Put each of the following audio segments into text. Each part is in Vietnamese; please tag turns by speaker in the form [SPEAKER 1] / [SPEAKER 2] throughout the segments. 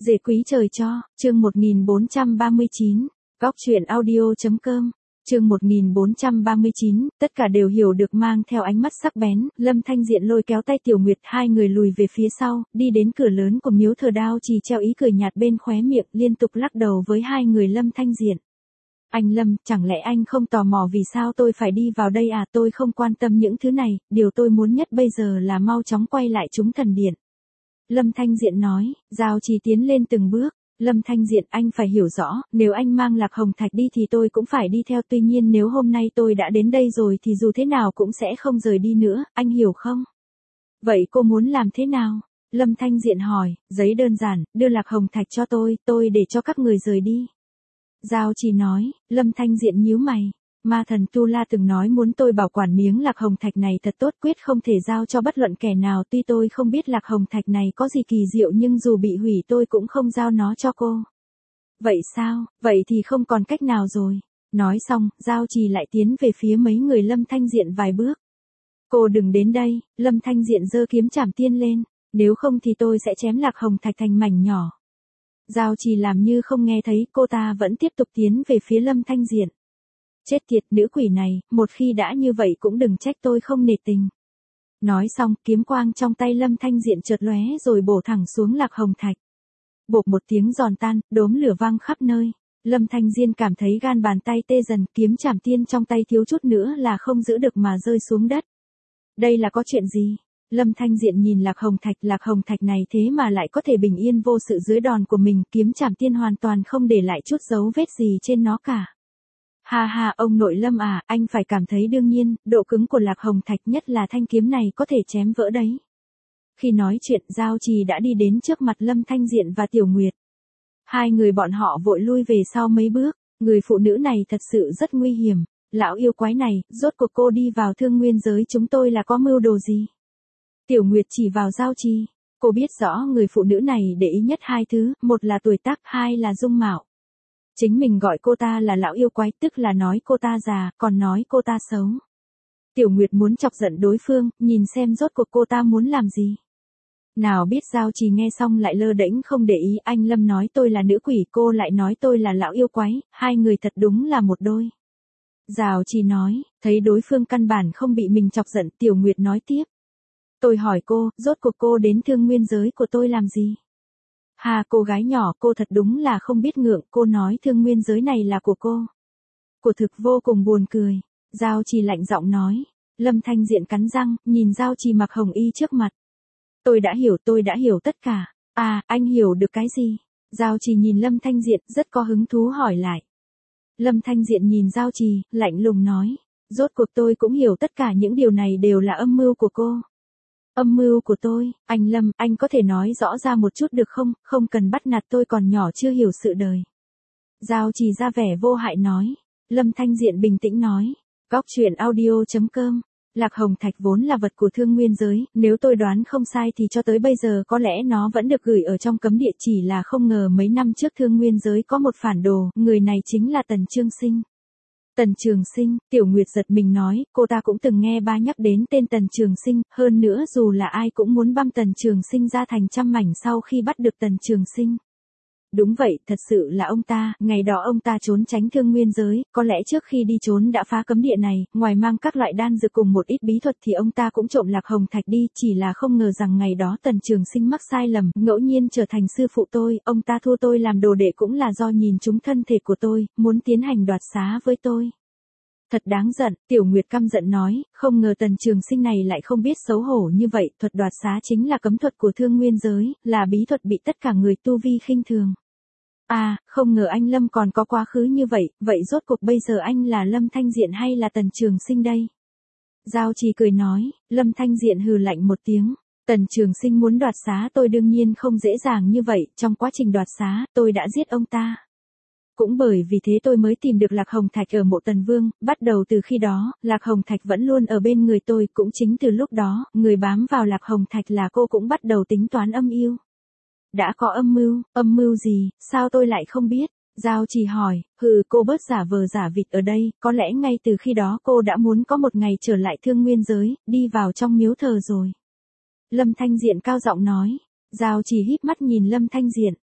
[SPEAKER 1] Dễ quý trời cho, chương 1439, góc truyện audio.com, chương 1439, tất cả đều hiểu được mang theo ánh mắt sắc bén, Lâm Thanh Diện lôi kéo tay Tiểu Nguyệt, hai người lùi về phía sau, đi đến cửa lớn của miếu thờ Đao Trì, treo ý cười nhạt bên khóe miệng, liên tục lắc đầu với hai người Lâm Thanh Diện. Anh Lâm, chẳng lẽ anh không tò mò vì sao tôi phải đi vào đây à? Tôi không quan tâm những thứ này, điều tôi muốn nhất bây giờ là mau chóng quay lại chúng thần điện. Lâm Thanh Diện nói, Giao Trì tiến lên từng bước. Lâm Thanh Diện, anh phải hiểu rõ, nếu anh mang Lạc Hồng Thạch đi thì tôi cũng phải đi theo, tuy nhiên nếu hôm nay tôi đã đến đây rồi thì dù thế nào cũng sẽ không rời đi nữa, anh hiểu không? Vậy cô muốn làm thế nào? Lâm Thanh Diện hỏi, giấy đơn giản, đưa Lạc Hồng Thạch cho tôi để cho các người rời đi. Giao Trì nói, Lâm Thanh Diện nhíu mày. Ma thần Tu La từng nói muốn tôi bảo quản miếng Lạc Hồng Thạch này thật tốt, quyết không thể giao cho bất luận kẻ nào, tuy tôi không biết Lạc Hồng Thạch này có gì kỳ diệu nhưng dù bị hủy tôi cũng không giao nó cho cô. Vậy sao, vậy thì không còn cách nào rồi. Nói xong, Giao Trì lại tiến về phía mấy người Lâm Thanh Diện vài bước. Cô đừng đến đây, Lâm Thanh Diện giơ kiếm trảm tiên lên, nếu không thì tôi sẽ chém Lạc Hồng Thạch thành mảnh nhỏ. Giao Trì làm như không nghe thấy, cô ta vẫn tiếp tục tiến về phía Lâm Thanh Diện. Chết tiệt, nữ quỷ này, một khi đã như vậy cũng đừng trách tôi không nể tình. Nói xong, kiếm quang trong tay Lâm Thanh Diện chợt lóe rồi bổ thẳng xuống Lạc Hồng Thạch. Bộp một tiếng giòn tan, đốm lửa vang khắp nơi. Lâm Thanh Diện cảm thấy gan bàn tay tê dần, kiếm trảm tiên trong tay thiếu chút nữa là không giữ được mà rơi xuống đất. Đây là có chuyện gì? Lâm Thanh Diện nhìn Lạc Hồng Thạch này thế mà lại có thể bình yên vô sự dưới đòn của mình, kiếm trảm tiên hoàn toàn không để lại chút dấu vết gì trên nó cả. Ha ha, ông nội Lâm à, anh phải cảm thấy đương nhiên, độ cứng của Lạc Hồng Thạch nhất là thanh kiếm này có thể chém vỡ đấy. Khi nói chuyện, Giao Trì đã đi đến trước mặt Lâm Thanh Diện và Tiểu Nguyệt. Hai người bọn họ vội lui về sau mấy bước, người phụ nữ này thật sự rất nguy hiểm. Lão yêu quái này, rốt cuộc cô đi vào Thương Nguyên giới chúng tôi là có mưu đồ gì? Tiểu Nguyệt chỉ vào Giao Trì, cô biết rõ người phụ nữ này để ý nhất hai thứ, một là tuổi tác, hai là dung mạo. Chính mình gọi cô ta là lão yêu quái, tức là nói cô ta già, còn nói cô ta xấu. Tiểu Nguyệt muốn chọc giận đối phương, nhìn xem rốt cuộc cô ta muốn làm gì. Nào biết Giao Trì nghe xong lại lơ đễnh không để ý, anh Lâm nói tôi là nữ quỷ, cô lại nói tôi là lão yêu quái, hai người thật đúng là một đôi. Giao Trì nói, thấy đối phương căn bản không bị mình chọc giận, Tiểu Nguyệt nói tiếp. Tôi hỏi cô, rốt cuộc cô đến Thương Nguyên giới của tôi làm gì? Hà, cô gái nhỏ, cô thật đúng là không biết ngượng, cô nói Thương Nguyên giới này là của cô. Của thực vô cùng buồn cười. Giao Trì lạnh giọng nói. Lâm Thanh Diện cắn răng, nhìn Giao Trì mặc hồng y trước mặt. Tôi đã hiểu tất cả. À, anh hiểu được cái gì? Giao Trì nhìn Lâm Thanh Diện, rất có hứng thú hỏi lại. Lâm Thanh Diện nhìn Giao Trì, lạnh lùng nói. Rốt cuộc tôi cũng hiểu tất cả những điều này đều là âm mưu của cô. Âm mưu của tôi, anh Lâm, anh có thể nói rõ ra một chút được không, không cần bắt nạt tôi còn nhỏ chưa hiểu sự đời. Giao Trì ra vẻ vô hại nói. Lâm Thanh Diện bình tĩnh nói. Góc truyện audio.com, Lạc Hồng Thạch vốn là vật của Thương Nguyên giới, nếu tôi đoán không sai thì cho tới bây giờ có lẽ nó vẫn được gửi ở trong cấm địa, chỉ là không ngờ mấy năm trước Thương Nguyên giới có một phản đồ, người này chính là Tần Trường Sinh. Tần Trường Sinh, Tiểu Nguyệt giật mình nói, cô ta cũng từng nghe ba nhắc đến tên Tần Trường Sinh, hơn nữa dù là ai cũng muốn băm Tần Trường Sinh ra thành trăm mảnh sau khi bắt được Tần Trường Sinh. Đúng vậy, thật sự là ông ta, ngày đó ông ta trốn tránh Thương Nguyên giới, có lẽ trước khi đi trốn đã phá cấm địa này, ngoài mang các loại đan dược cùng một ít bí thuật thì ông ta cũng trộm Lạc Hồng Thạch đi, chỉ là không ngờ rằng ngày đó Tần Trường Sinh mắc sai lầm, ngẫu nhiên trở thành sư phụ tôi, ông ta thua tôi làm đồ đệ cũng là do nhìn trúng thân thể của tôi, muốn tiến hành đoạt xá với tôi. Thật đáng giận, Tiểu Nguyệt căm giận nói, không ngờ Tần Trường Sinh này lại không biết xấu hổ như vậy, thuật đoạt xá chính là cấm thuật của Thương Nguyên giới, là bí thuật bị tất cả người tu vi khinh thường. À, không ngờ anh Lâm còn có quá khứ như vậy, vậy rốt cuộc bây giờ anh là Lâm Thanh Diện hay là Tần Trường Sinh đây? Giao Trì cười nói, Lâm Thanh Diện hừ lạnh một tiếng, Tần Trường Sinh muốn đoạt xá tôi đương nhiên không dễ dàng như vậy, trong quá trình đoạt xá, tôi đã giết ông ta. Cũng bởi vì thế tôi mới tìm được Lạc Hồng Thạch ở mộ Tần Vương, bắt đầu từ khi đó, Lạc Hồng Thạch vẫn luôn ở bên người tôi, cũng chính từ lúc đó, người bám vào Lạc Hồng Thạch là cô cũng bắt đầu tính toán âm mưu. Đã có âm mưu gì, sao tôi lại không biết? Giao Trì hỏi, cô bớt giả vờ giả vịt ở đây, có lẽ ngay từ khi đó cô đã muốn có một ngày trở lại Thương Nguyên giới, đi vào trong miếu thờ rồi. Lâm Thanh Diện cao giọng nói, Giao Trì híp mắt nhìn Lâm Thanh Diện,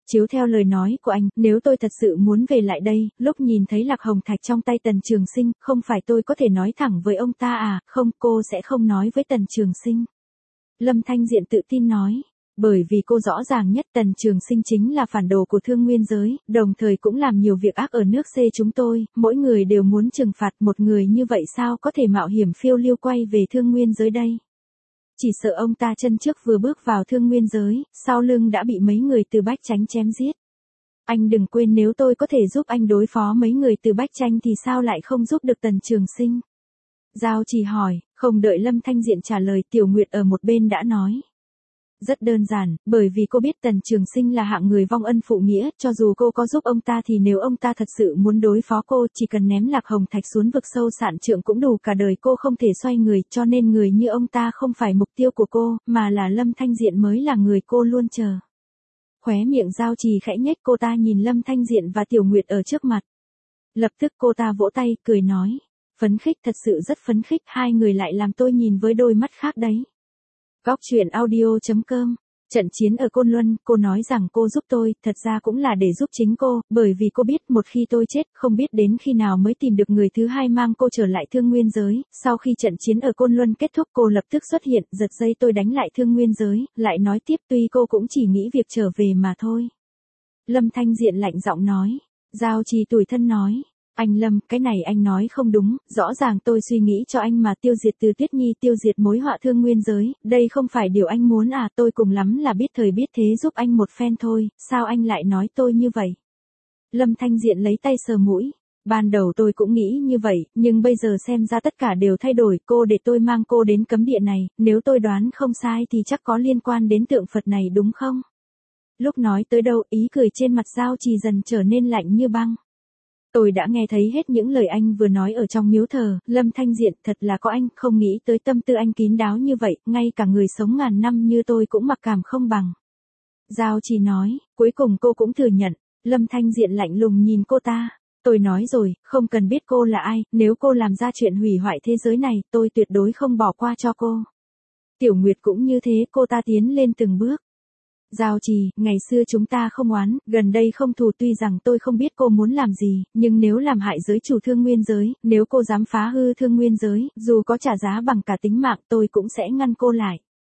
[SPEAKER 1] Chiếu theo lời nói của anh, nếu tôi thật sự muốn về lại đây, lúc nhìn thấy lạc hồng thạch trong tay Tần Trường Sinh, không phải tôi có thể nói thẳng với ông ta à, không, cô sẽ không nói với Tần Trường Sinh. Lâm Thanh Diện tự tin nói, bởi vì cô rõ ràng nhất Tần Trường Sinh chính là phản đồ của Thương Nguyên giới, đồng thời cũng làm nhiều việc ác ở nước C chúng tôi, mỗi người đều muốn trừng phạt một người như vậy sao có thể mạo hiểm phiêu lưu quay về Thương Nguyên giới đây. Chỉ sợ ông ta chân trước vừa bước vào Thương Nguyên giới, sau lưng đã bị mấy người từ Bách Chánh chém giết. Anh đừng quên nếu tôi có thể giúp anh đối phó mấy người từ Bách Chánh thì sao lại không giúp được Tần Trường Sinh? Giao Trì hỏi, không đợi Lâm Thanh Diện trả lời Tiểu Nguyệt ở một bên đã nói. Rất đơn giản, bởi vì cô biết Tần Trường Sinh là hạng người vong ân phụ nghĩa, cho dù cô có giúp ông ta thì nếu ông ta thật sự muốn đối phó cô chỉ cần ném lạc hồng thạch xuống vực sâu sạn trượng cũng đủ cả đời cô không thể xoay người, cho nên người như ông ta không phải mục tiêu của cô, mà là Lâm Thanh Diện mới là người cô luôn chờ. Khóe miệng Giao Trì khẽ nhếch, cô ta nhìn Lâm Thanh Diện và Tiểu Nguyệt ở trước mặt. Lập tức cô ta vỗ tay, cười nói. Phấn khích, thật sự rất phấn khích, hai người lại làm tôi nhìn với đôi mắt khác đấy. Góc truyện audio.com. Trận chiến ở Côn Luân, cô nói rằng cô giúp tôi, thật ra cũng là để giúp chính cô, bởi vì cô biết một khi tôi chết, không biết đến khi nào mới tìm được người thứ hai mang cô trở lại Thương Nguyên giới. Sau khi trận chiến ở Côn Luân kết thúc cô lập tức xuất hiện, giật dây tôi đánh lại Thương Nguyên giới, lại nói tiếp tuy cô cũng chỉ nghĩ việc trở về mà thôi. Lâm Thanh Diện lạnh giọng nói. Giao Trì tủi thân nói. Anh Lâm, cái này anh nói không đúng, rõ ràng tôi suy nghĩ cho anh mà tiêu diệt Từ Tuyết Nhi, tiêu diệt mối họa Thương Nguyên giới, đây không phải điều anh muốn à, tôi cùng lắm là biết thời biết thế giúp anh một phen thôi, sao anh lại nói tôi như vậy? Lâm Thanh Diện lấy tay sờ mũi, ban đầu tôi cũng nghĩ như vậy, nhưng bây giờ xem ra tất cả đều thay đổi, cô để tôi mang cô đến cấm địa này, nếu tôi đoán không sai thì chắc có liên quan đến tượng Phật này đúng không? Lúc nói tới đâu, ý cười trên mặt Giao Trì dần trở nên lạnh như băng. Tôi đã nghe thấy hết những lời anh vừa nói ở trong miếu thờ, Lâm Thanh Diện, thật là có anh, không nghĩ tới tâm tư anh kín đáo như vậy, ngay cả người sống ngàn năm như tôi cũng mặc cảm không bằng. Giao Trì nói, cuối cùng cô cũng thừa nhận, Lâm Thanh Diện lạnh lùng nhìn cô ta. Tôi nói rồi, không cần biết cô là ai, nếu cô làm ra chuyện hủy hoại thế giới này, tôi tuyệt đối không bỏ qua cho cô. Tiểu Nguyệt cũng như thế, cô ta tiến lên từng bước. Giao Trì, ngày xưa chúng ta không oán, gần đây không thù, tuy rằng tôi không biết cô muốn làm gì, nhưng nếu làm hại giới chủ Thương Nguyên giới, nếu cô dám phá hư Thương Nguyên giới, dù có trả giá bằng cả tính mạng tôi cũng sẽ ngăn cô lại.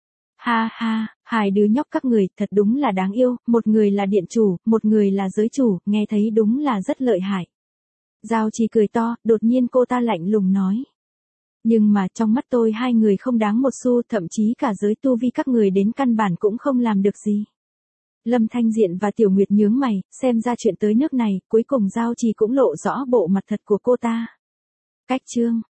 [SPEAKER 1] Ha ha, hai đứa nhóc các người thật đúng là đáng yêu, một người là điện chủ, một người là giới chủ, nghe thấy đúng là rất lợi hại. Giao Trì cười to, đột nhiên cô ta lạnh lùng nói. Nhưng mà trong mắt tôi hai người không đáng một xu, thậm chí cả giới tu vi các người đến căn bản cũng không làm được gì. Lâm Thanh Diện và Tiểu Nguyệt nhướng mày, xem ra chuyện tới nước này, cuối cùng Giao Trì cũng lộ rõ bộ mặt thật của cô ta. Cách chương